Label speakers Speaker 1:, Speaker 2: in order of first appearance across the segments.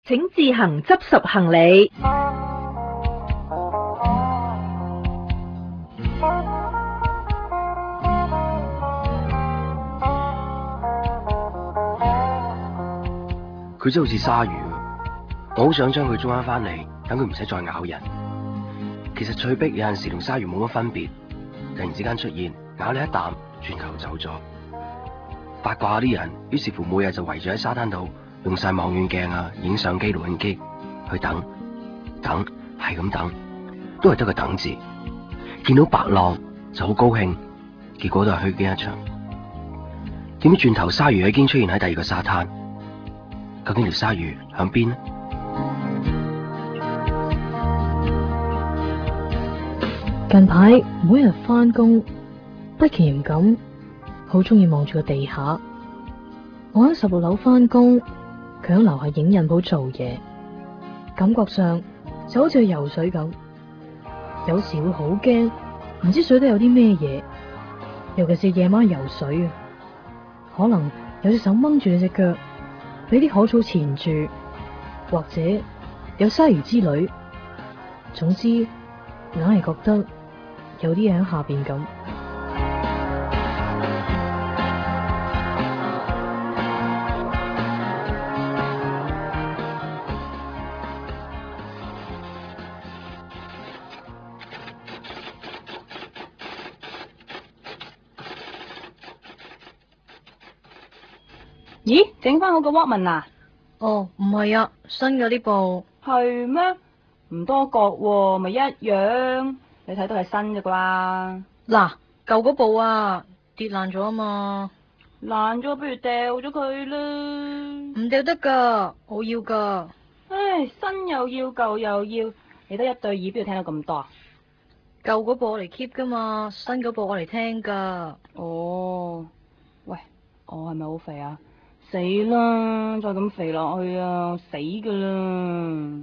Speaker 1: 請自行執拾行李。
Speaker 2: 佢真係好似鯊魚，我好想將佢捉翻嚟，等佢唔使再咬人。其實翠碧有陣時同鯊魚冇乜分別，突然之間出現，咬你一啖，轉頭走咗。八卦啲人，於是乎每日就圍住喺沙灘度，用晒望遠鏡啊、影相機、錄影機去等，係咁等，都係得個等字。見到白浪就好高興，結果都係虛驚一場。點知轉頭鯊魚已經出現喺第二個沙灘。究竟條鯊魚響邊呢？
Speaker 3: 近排每日返工，不其然咁好中意望住個地下。我喺16樓返工，佢喺樓下影印鋪做嘢，感覺上就好似去游水咁。有時會好驚，唔知水底有啲咩嘢，尤其是夜晚游水啊，可能有隻手掹住你隻腳，俾啲海草纏住，或者有鯊魚之類。總之，硬係覺得有啲嘢喺下邊咁。
Speaker 4: 咦，整翻好個 Walkman 啊？
Speaker 3: 哦，唔係啊，新嘅呢部。
Speaker 4: 係咩？唔多角喎，咪一樣。你睇到係新嘅啩？
Speaker 3: 嗱，舊嗰部啊，跌爛咗啊嘛。
Speaker 4: 爛咗不如掉咗佢啦。
Speaker 3: 唔掉得噶，我要噶。
Speaker 4: 唉，新又要，舊又要，你得一對耳邊度聽到咁多？
Speaker 3: 舊嗰部我嚟 keep 噶嘛，新嗰部我嚟聽噶。
Speaker 4: 哦，喂，我係咪好肥啊？死啦！再咁肥落去啊，死噶啦！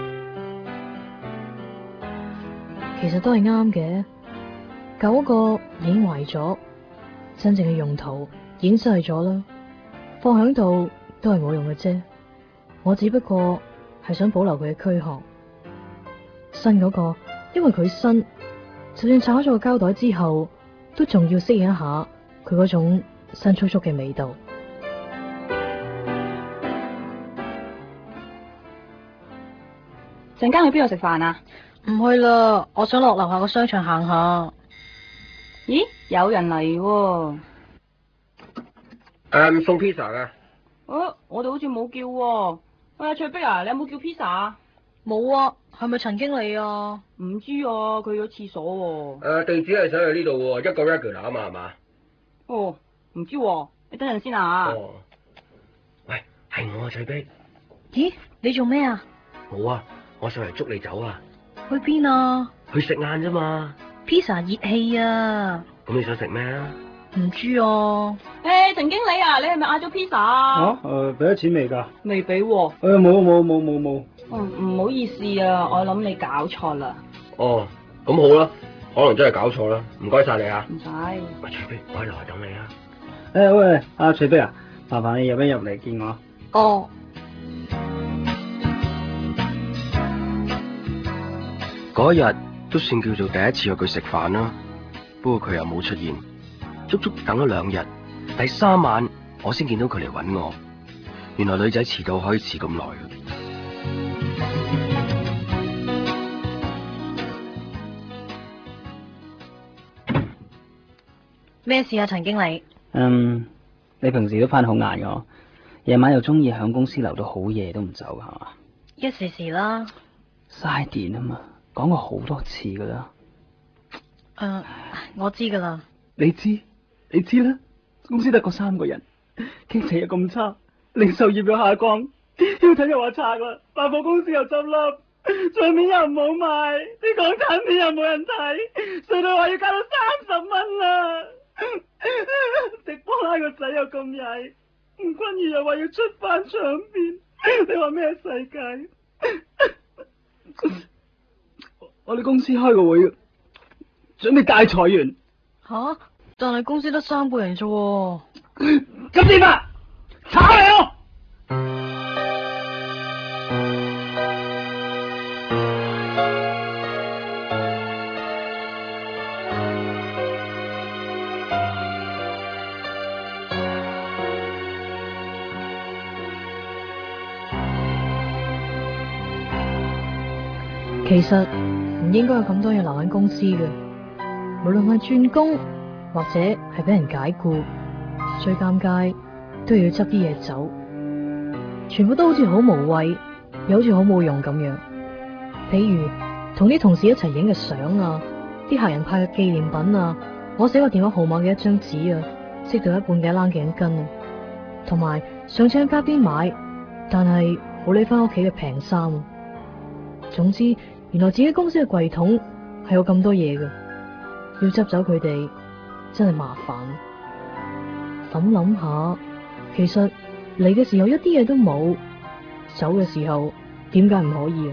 Speaker 3: 其實都係啱嘅，舊嗰個已經壞咗，真正嘅用途已經失去咗啦，放喺度都係冇用嘅啫。我只不過係想保留佢嘅軀殼。新嗰個因為佢新，就算拆咗個膠袋之後，都仲要適應一下佢嗰種新粗粗嘅味道。
Speaker 4: 陣間去邊度食飯啊？
Speaker 3: 唔去啦，我想落樓下個商場行下。
Speaker 4: 咦，有人嚟喎。
Speaker 2: 送 pizza 嘅。
Speaker 4: 我哋好似冇叫喎。喂，翠碧啊，你有冇叫 pizza 啊？
Speaker 3: 冇啊，係咪陳經理啊？
Speaker 4: 唔知啊，佢去咗廁所喎。
Speaker 2: 地址係寫喺呢度喎，一個 regular 啊嘛，係嘛？
Speaker 4: 哦，唔知喎，你等陣先啊。
Speaker 2: 哦。喂，係我啊，翠碧。
Speaker 3: 咦，你做咩啊？
Speaker 2: 冇啊，我上嚟捉你走啊。
Speaker 3: 去邊啊？
Speaker 2: 去食晏啫嘛。
Speaker 3: Pizza 熱氣啊！
Speaker 2: 咁你想食咩啊？
Speaker 3: 唔知啊。
Speaker 4: 陳經理啊，你係咪嗌咗 pizza 啊？
Speaker 5: 俾咗錢未㗎？
Speaker 4: 未俾喎。
Speaker 5: 冇。
Speaker 4: 唔好意思啊，我諗你搞錯啦。
Speaker 2: 哦，咁好啦，可能真係搞錯啦，唔該晒你啊。
Speaker 4: 唔使。
Speaker 2: 喂，翠碧，我喺樓下等你啊。
Speaker 5: 喂，阿翠碧啊，麻煩你入一入嚟見我。
Speaker 3: 哦。
Speaker 2: 嗰一日都算叫做第一次約佢食飯啦，不過佢又冇出現，足足等咗2日，第3晚我先見到佢嚟搵我。原來女仔遲到可以遲咁耐嘅。
Speaker 3: 咩事啊，陳經理？
Speaker 5: 你平時都翻好晏㗎，夜晚又中意響公司留到好夜都唔走，係嘛？
Speaker 3: 一時時啦。
Speaker 5: 嘥電啊嘛，講過好多次噶啦。
Speaker 3: 我知噶啦。
Speaker 5: 你知啦，公司得個3個人，經濟又咁差，零售業又下降，要睇又話拆啦，百貨公司又執笠，帳面又唔好賣，啲港產片又冇人睇，隧道話要加到30蚊啦。迪波拉個仔又咁曳，吳君如又話要出翻唱片，你話咩世界？我哋公司開個會，準備大裁員。
Speaker 3: 吓？但係公司得3個人啫。
Speaker 5: 咁點啊？炒你咯！
Speaker 3: 其實唔應該有咁多嘢留喺公司嘅，無論係轉工或者係俾人解僱，最尷尬都要執啲嘢走，全部都好似好無謂，又好似好冇用咁樣。譬如同啲同事一齊影嘅相啊，啲客人派嘅紀念品啊，我寫個電話號碼嘅一張紙啊，織到一半嘅冷頸巾啊，同埋上次喺街邊買，但係冇拎翻屋企嘅平衫啊。總之，原來自己公司嘅櫃桶係有咁多嘢嘅，要執走佢哋真係麻煩。咁諗下，其實嚟嘅時候一啲嘢都冇，走嘅時候點解唔可以啊？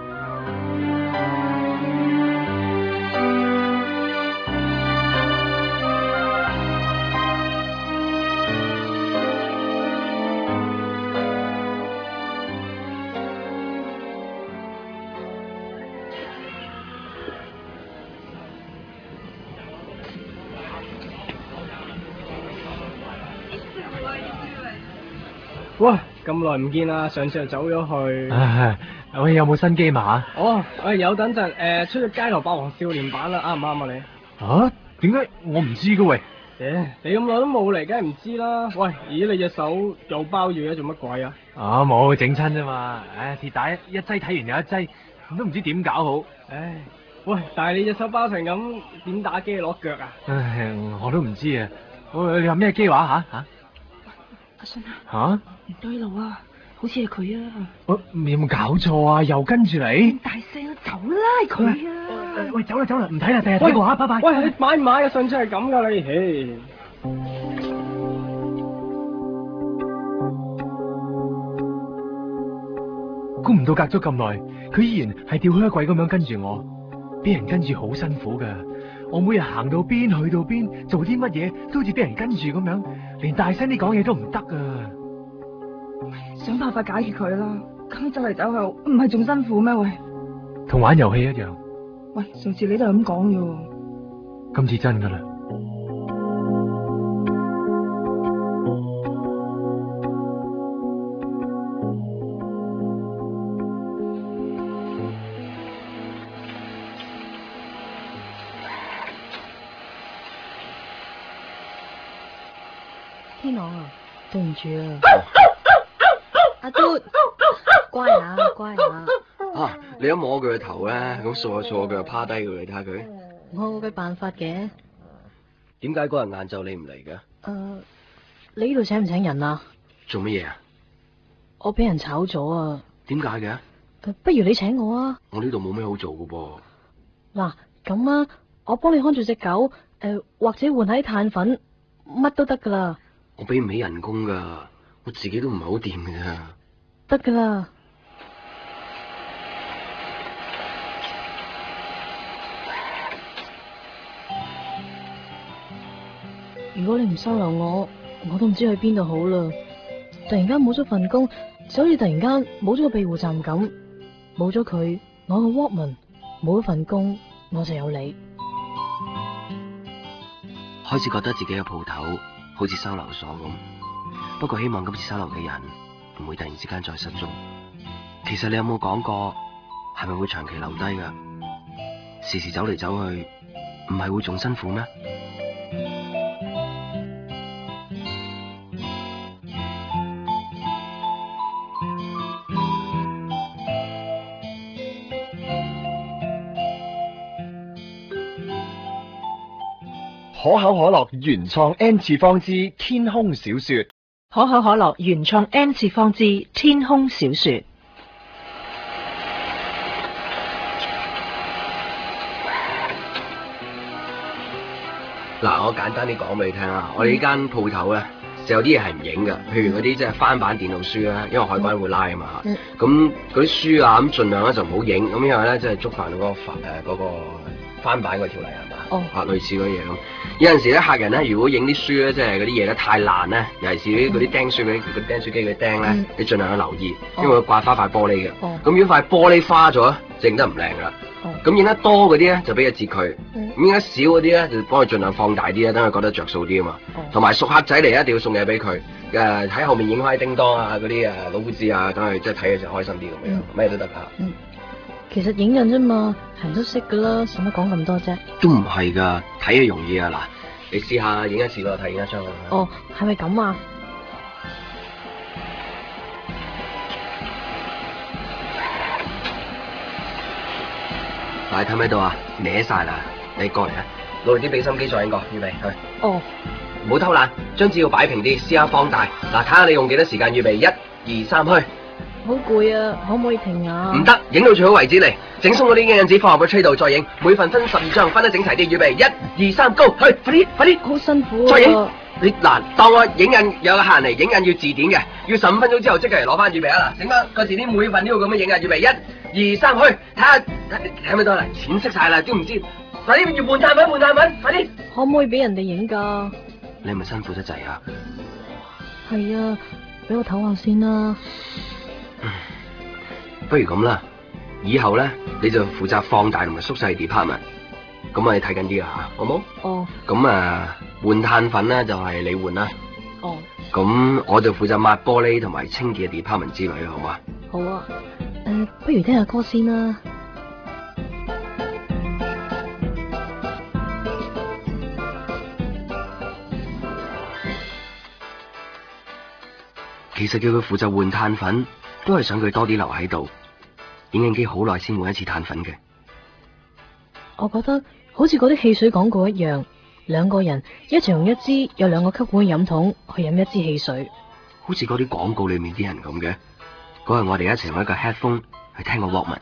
Speaker 5: 喂，咁耐唔見啦，上次就走咗去。
Speaker 6: 喂，有冇新機碼？
Speaker 5: 哦，有等陣，出咗街頭霸王少年版啦，啱唔啱啊你？
Speaker 6: 啊？點解我唔知嘅喂？
Speaker 5: 你咁耐都冇嚟，梗係唔知啦。喂，咦，你隻手又包住嘅，做乜鬼啊？
Speaker 6: 冇整親啫嘛。鐵打一劑睇完又一劑，都唔知點搞好。
Speaker 5: 喂，但係你隻手包成咁，點打機攞腳啊？
Speaker 6: 我都唔知啊。你話咩機話吓？
Speaker 4: 阿信啊！
Speaker 6: 吓？
Speaker 4: 唔對路啊，好似係佢啊！
Speaker 6: 有冇搞錯啊？又跟住你？
Speaker 4: 大聲啊，走啦，係佢啊！
Speaker 6: 喂，走啦，唔睇啦，第日睇過吓，拜拜。
Speaker 5: 喂，你買唔買啊？上次係咁噶你，
Speaker 6: 估唔到隔咗咁耐，佢依然係吊靴鬼咁樣跟住我，俾人跟住好辛苦噶。我每日行到邊去到邊，做啲乜嘢都好似俾人跟住咁樣，連大聲啲講嘢都唔得啊！
Speaker 4: 想辦法解決佢啦，咁走嚟走去唔係仲辛苦咩？喂，
Speaker 6: 同玩遊戲一樣。
Speaker 4: 喂，上次你都係咁講啫，
Speaker 6: 今次真噶啦。
Speaker 3: 天朗啊，對唔住啊，阿嘟，乖下乖下。
Speaker 2: 啊！你一摸佢嘅頭咧，咁掃下佢就趴低佢，你睇下佢。
Speaker 3: 我有嘅辦法嘅。
Speaker 2: 點解嗰日晏晝你唔嚟嘅？
Speaker 3: 你呢度請唔請人啊？
Speaker 2: 做乜嘢啊？
Speaker 3: 我俾人炒咗啊！
Speaker 2: 點解嘅？
Speaker 3: 不如你請我啊！
Speaker 2: 我呢度冇咩好做㗎噃。
Speaker 3: 嗱，咁啊，我幫你看住隻狗，或者換下啲碳粉，乜都得噶啦。
Speaker 2: 我俾唔起人工噶，我自己都唔係好掂嘅咋。
Speaker 3: 得噶啦。如果你唔收留我，我都唔知去邊度好啦。突然間冇咗份工，就好似突然間冇咗個庇護站咁，冇咗佢，我個 Walkman，冇咗份工，我就有你。
Speaker 2: 開始覺得自己嘅鋪頭好似收留所咁，不過希望今次收留嘅人唔會突然之間再失蹤。其實你有冇講過，係咪會長期留低噶？時時走嚟走去，唔係會仲辛苦咩？
Speaker 7: 可口可樂原創 N 次方之天空小說。
Speaker 1: 可口可樂原創 N 次方之天空小說。
Speaker 2: 嗱，我簡單啲講俾你聽啊，我哋呢間鋪頭咧，就有啲嘢係唔影噶，譬如嗰啲即係翻版電腦書咧，因為海關會拉啊嘛，咁嗰啲書啊咁盡量咧就唔好影，咁因為咧即係觸犯嗰個翻版嗰條例係嘛，類似嗰嘢咁。有陣時咧客人咧如果影啲書咧，即係嗰啲嘢咧太爛咧，尤其是嗰啲釘書嗰啲釘書機嗰啲釘咧，你盡量去留意，因為會刮花塊玻璃嘅。咁如果塊玻璃花咗，就影得唔靚噶啦。咁影得多嗰啲咧就俾個折佢，咁影得少嗰啲咧就幫佢盡量放大啲啊，等佢覺得着數啲啊嘛。同埋熟客仔嚟一定要送嘢俾佢，喺後面影開叮當啊嗰啲老夫子啊，等佢即係睇嘅時候開心啲咁樣，咩都得噶。
Speaker 3: 其實影印啫嘛，人都識噶啦，使乜講咁多啫？
Speaker 2: 都唔係噶，睇嘢容易啊！嗱，你試下影一次俾我睇，影一張啊。
Speaker 3: 哦，係咪咁啊？
Speaker 2: 嗱，你睇唔睇到啊？歪晒啦！你過嚟啊！攞啲比心機再影個，預備去。
Speaker 3: 哦，
Speaker 2: 唔好偷懶，將資料擺平啲，試下放大。嗱，睇下你用幾多時間，預備1、2、3去。
Speaker 3: 好攰啊，可唔可以停啊？
Speaker 2: 唔得，影到最好為止嚟，整鬆嗰啲影印紙放入個 tray 度再影，每份分12張，分得整齊啲，預備1、2、3 go，去，快啲，快啲，
Speaker 3: 好辛苦啊！
Speaker 2: 再影。你嗱，當我影印有個客人嚟影印要字典嘅，要15分鐘之後即刻嚟攞翻，預備啊嗱，整翻個字典每份都要咁樣影啊，預備1、2、3去，睇下睇咪得啦，錢識晒啦，都唔知，快啲要換產品，換產品，快啲！
Speaker 3: 可唔可以俾人哋影噶？
Speaker 2: 你係咪辛苦得滯啊？
Speaker 3: 係啊，俾我唞下先啦。
Speaker 2: 不如咁啦，以後咧你就負責放大同埋縮細 department， 咁你睇緊啲啊吓，好冇？
Speaker 3: 哦。
Speaker 2: 咁啊，換碳粉咧就係你換啦。
Speaker 3: 哦。
Speaker 2: 咁我就負責抹玻璃同埋清潔嘅 department 之類，好嘛？
Speaker 3: 好啊。不如聽下歌先啦。
Speaker 2: 其實叫佢負責換碳粉，都係想佢多啲留喺度。影印機好耐先換一次碳粉嘅。
Speaker 3: 我覺得好似嗰啲汽水廣告一樣，兩個人一齊用一支有2個吸管嘅飲筒去飲一支汽水，
Speaker 2: 好似嗰啲廣告裏面啲人咁嘅。嗰日我哋一齊用一個 headphone 去聽個 Walkman。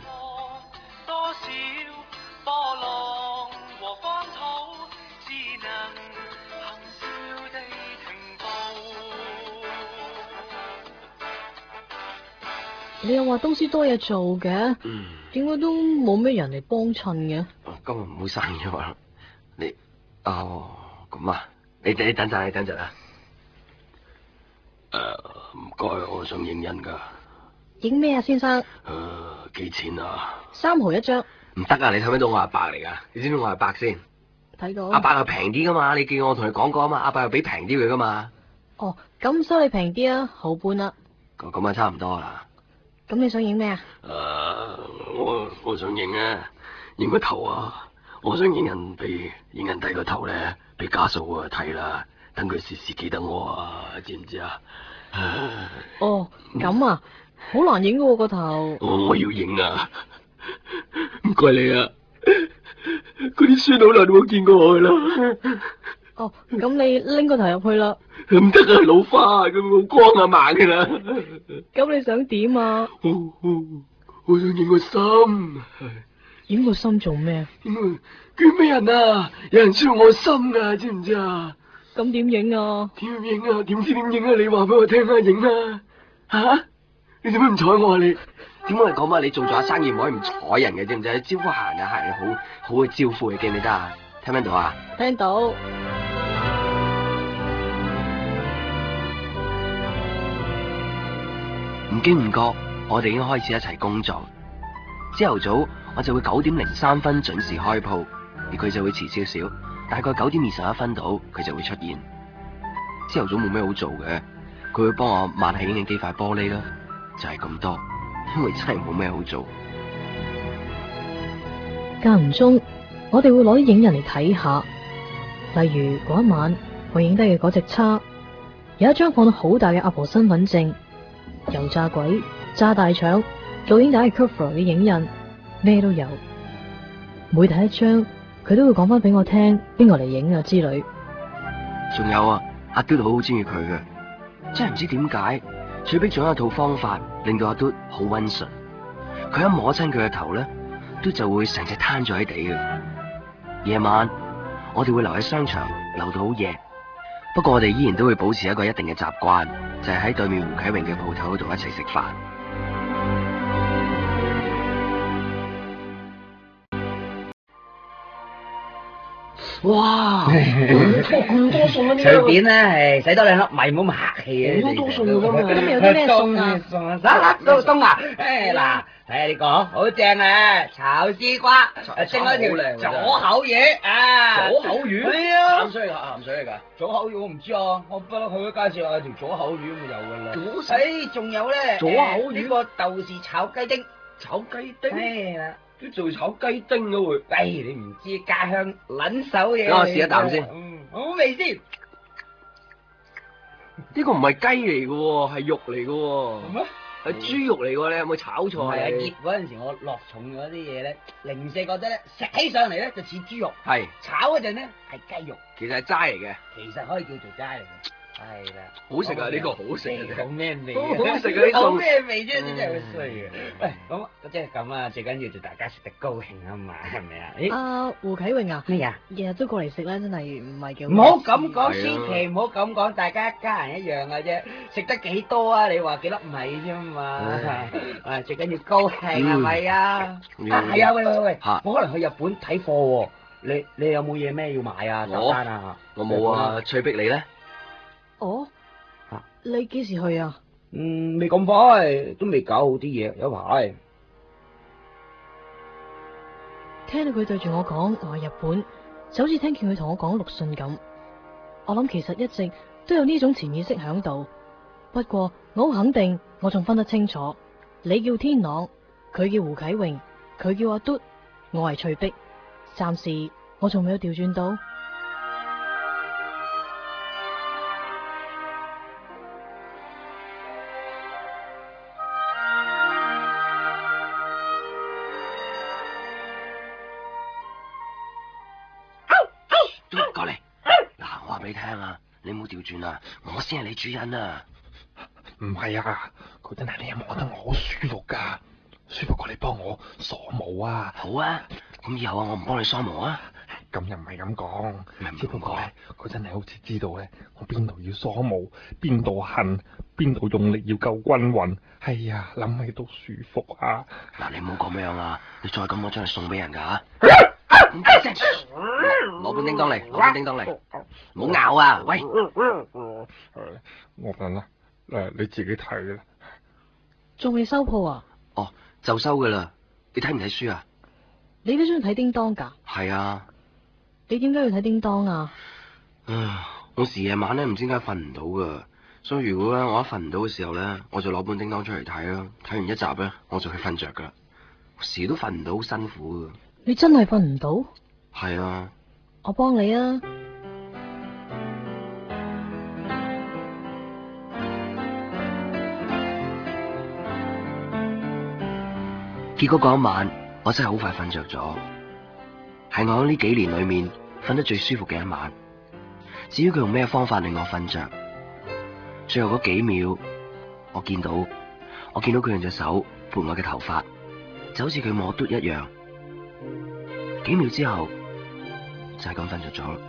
Speaker 3: 你又話公司多嘢做嘅，點解都冇咩人嚟幫襯嘅？
Speaker 2: 今日唔好生意喎，你咁啊，你等陣，你等陣啊。唔該，我想影印噶。
Speaker 3: 影咩啊，先生？
Speaker 2: 幾錢啊
Speaker 3: ？3毫1張。
Speaker 2: 唔得啊！你睇唔睇到我阿伯嚟噶？你知唔知我阿伯先？
Speaker 3: 睇到。阿
Speaker 2: 伯又平啲噶嘛？你叫我同你講過啊嘛，阿伯又俾平啲佢噶嘛。
Speaker 3: 哦，咁收你平啲啊，毫半啦。
Speaker 2: 咁啊，差唔多啦。
Speaker 3: 咁你想影咩啊？
Speaker 2: 我想影個頭啊！我想影印低個頭咧，俾家嫂啊睇啦，等佢時時記得我啊，知唔知啊？
Speaker 3: 哦，咁啊，好難影噶喎個頭。
Speaker 2: 我要影啊！唔該你啊！嗰啲孫好耐都冇見過我啦。
Speaker 3: 哦，咁你拎個頭入去啦。
Speaker 2: 唔得啊，老花咁好光啊盲噶啦。
Speaker 3: 咁你想點啊？
Speaker 2: 我想影個心。
Speaker 3: 影個心做咩？
Speaker 2: 捐俾人啊！有人需要我心噶，知唔知啊？
Speaker 3: 咁點影啊？
Speaker 2: 點影啊？點知點影啊？你話俾我聽啊！影啊！吓？你做咩唔睬我啊？你點解講啊？你做咗生意唔可以唔睬人嘅，知唔知？招呼客人啊，客人好嘅招呼嘅，記唔記得啊？聽唔聽到啊？
Speaker 3: 聽到。
Speaker 2: 唔經唔覺，我哋已經開始一齊工作。朝頭早我就會9點03分準時開鋪，而佢就會遲少少，大概9點21分到佢就會出現。朝頭早冇咩好做嘅，佢會幫我抹起影印機塊玻璃啦，就係咁多，因為真係冇咩好做。
Speaker 3: 間唔中我哋會攞啲影印嚟睇下，例如嗰一晚我影低嘅嗰隻叉，有一張放到好大嘅阿婆身份證。油炸鬼、炸大腸、錄影帶嘅 cover 嘅影印，咩都有。每睇一張，佢都會講翻俾我聽邊個嚟影啊之類。
Speaker 2: 仲有啊，阿嘟好中意佢嘅，真係唔知點解，翠碧仲有一套方法令到阿嘟好溫順。佢一摸親佢嘅頭咧，嘟就會成隻攤咗喺地嘅。夜晚我哋會留喺商場，留到好夜。不過我哋依然都會保持一個一定嘅習慣，就係喺對面胡啟榮嘅鋪頭度一齊食飯。哇！咁多餸啊！
Speaker 8: 隨便啦，係使多2粒米，唔好咁客氣啊！
Speaker 2: 好多餸㗎嘛！
Speaker 3: 今日有啲咩餸啊？
Speaker 8: 冬啊！嗱，睇下呢個好正啊！炒絲瓜，整咗條左口魚啊！
Speaker 2: 左口魚？
Speaker 8: 係啊！
Speaker 2: 鹹水嚟㗎？
Speaker 8: 左口魚我唔知啊，我不嬲佢都介紹有條左口魚咁就有㗎啦。仲有咧，
Speaker 2: 左口魚
Speaker 8: 呢個豆豉炒雞丁。
Speaker 2: 炒雞丁，
Speaker 8: 係啦，
Speaker 2: 都做炒雞丁嘅會。
Speaker 8: 喂，你唔知家鄉撚手嘢。
Speaker 2: 等我試一啖先。
Speaker 8: 好味先。
Speaker 2: 呢個唔係雞嚟嘅喎，係肉嚟嘅喎。
Speaker 8: 咩？
Speaker 2: 係豬肉嚟嘅喎，你有冇炒錯啊？
Speaker 8: 唔係啊，醃嗰陣時我落重咗啲嘢咧，零舍覺得咧食起上嚟咧就似豬肉，
Speaker 2: 係
Speaker 8: 炒嗰陣咧係雞肉，
Speaker 2: 其實係齋嚟嘅，
Speaker 8: 其實可以叫做齋嚟嘅。係啦，
Speaker 2: 好食啊！呢個好食啊！
Speaker 8: 好咩味？
Speaker 2: 好食啊！呢
Speaker 8: 好
Speaker 2: 餸
Speaker 8: 咩味啫？你真係好衰嘅。喂，咁即係咁啊，最緊要就大家食得高興啊嘛，係咪啊？誒，
Speaker 3: 阿胡啟榮啊，
Speaker 8: 咩呀？
Speaker 3: 日日都過嚟食咧，真係唔係幾好。
Speaker 8: 唔好咁講，
Speaker 2: 係啊
Speaker 8: 千祈唔好咁講，大家一家人一樣嘅啫。食得幾多啊？你話幾粒米啫嘛？誒，最緊要高興係咪啊？係啊，喂喂喂，
Speaker 2: 嚇
Speaker 8: 我可能去日本睇貨喎。你有冇嘢咩要買啊？搭單啊？
Speaker 2: 我冇啊，翠碧你咧？
Speaker 3: 哦
Speaker 8: 嚇，
Speaker 3: 你幾時去啊？
Speaker 8: 未咁快，都未搞好啲嘢，有排。
Speaker 3: 聽到佢對住我講話日本，就好似聽見佢同我講陸遜咁。我諗其實一直都有呢種潛意識響度，不過我好肯定，我仲分得清楚。你叫天朗，佢叫胡啟榮，佢叫阿嘟，我係翠碧。暫時我仲未有調轉到。
Speaker 2: 嘟過嚟，嗱，我話俾你聽啊，你唔好調轉啊，我先係你主人啊！
Speaker 6: 唔係啊，佢真係你摸得我好舒服噶，舒服過你幫我梳毛啊！
Speaker 2: 好啊，咁以後啊，我唔幫你梳毛啊。
Speaker 6: 咁又唔係咁講，
Speaker 2: 唔係咁講
Speaker 6: 只不過咧，佢真係好似知道咧，我邊度要梳毛，邊度痕，邊度用力要夠均勻。哎呀，諗起都舒服啊！
Speaker 2: 嗱，你唔好咁樣啊，你再咁我將佢送俾人噶吓。咁大聲，攞本叮當嚟，攞本叮當嚟，唔好咬啊！喂，
Speaker 6: 我份啦，你自己睇啦。
Speaker 3: 仲未收鋪啊？
Speaker 2: 哦，就收噶啦。你睇唔睇書啊？
Speaker 3: 你都中意睇叮當噶？
Speaker 2: 係啊。
Speaker 3: 你點解要睇叮當啊？
Speaker 2: 我時夜晚咧唔知點解瞓唔到噶，所以如果咧我一瞓唔到嘅時候咧，我就攞本叮當出嚟睇啦。睇完一集咧，我就去瞓着噶啦。時都瞓唔到，好辛苦噶。
Speaker 3: 你真係瞓唔到？
Speaker 2: 係啊。
Speaker 3: 我幫你啊。
Speaker 2: 結果嗰一晚，我真係好快瞓着咗，係我喺呢幾年裏面瞓得最舒服嘅一晚。至於佢用咩方法令我瞓着，最後嗰幾秒，我見到佢用隻手撥我嘅頭髮，就好似佢摸嘟一樣。幾秒之後，就係咁瞓着咗啦。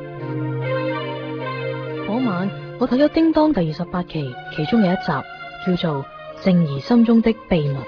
Speaker 3: 嗰晚我睇咗《叮當》第28期，其中有一集叫做《靜兒心中的秘密》。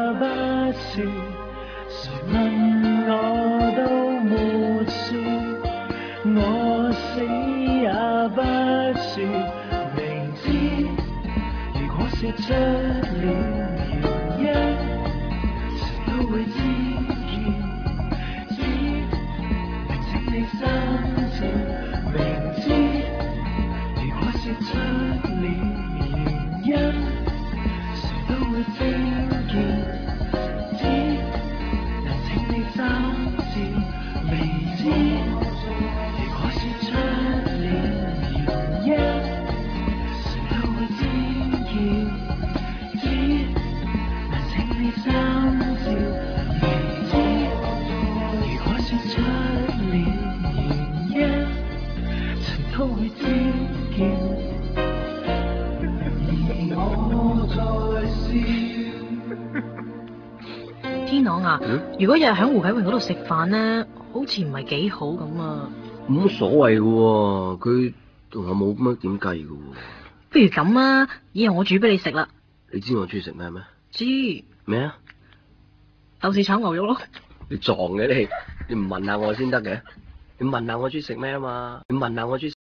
Speaker 9: 不說，誰問我都沒說，我死也不說，明知如果說出了原因，誰都會知見，只能請你心照，明知如果說出了原因，誰都會聽見，只能請你心照，明知如果說出了原因，誰都會聽見，只能請你心照，明知如果說出了原因，誰都會聽見。
Speaker 3: 天朗啊，如果日日喺胡啟榮嗰度食飯呢，好似唔係幾好咁啊。
Speaker 2: 冇乜所謂嘅喎，佢同我冇乜點計嘅喎。
Speaker 3: 不如咁啊，以後我煮俾你食啦。
Speaker 2: 你知我中意食咩咩？
Speaker 3: 知
Speaker 2: 咩啊？
Speaker 3: 豆豉炒牛肉咯。
Speaker 2: 你撞嘅你唔問下我先得嘅，你問下我中意食咩啊嘛？你問下我中意。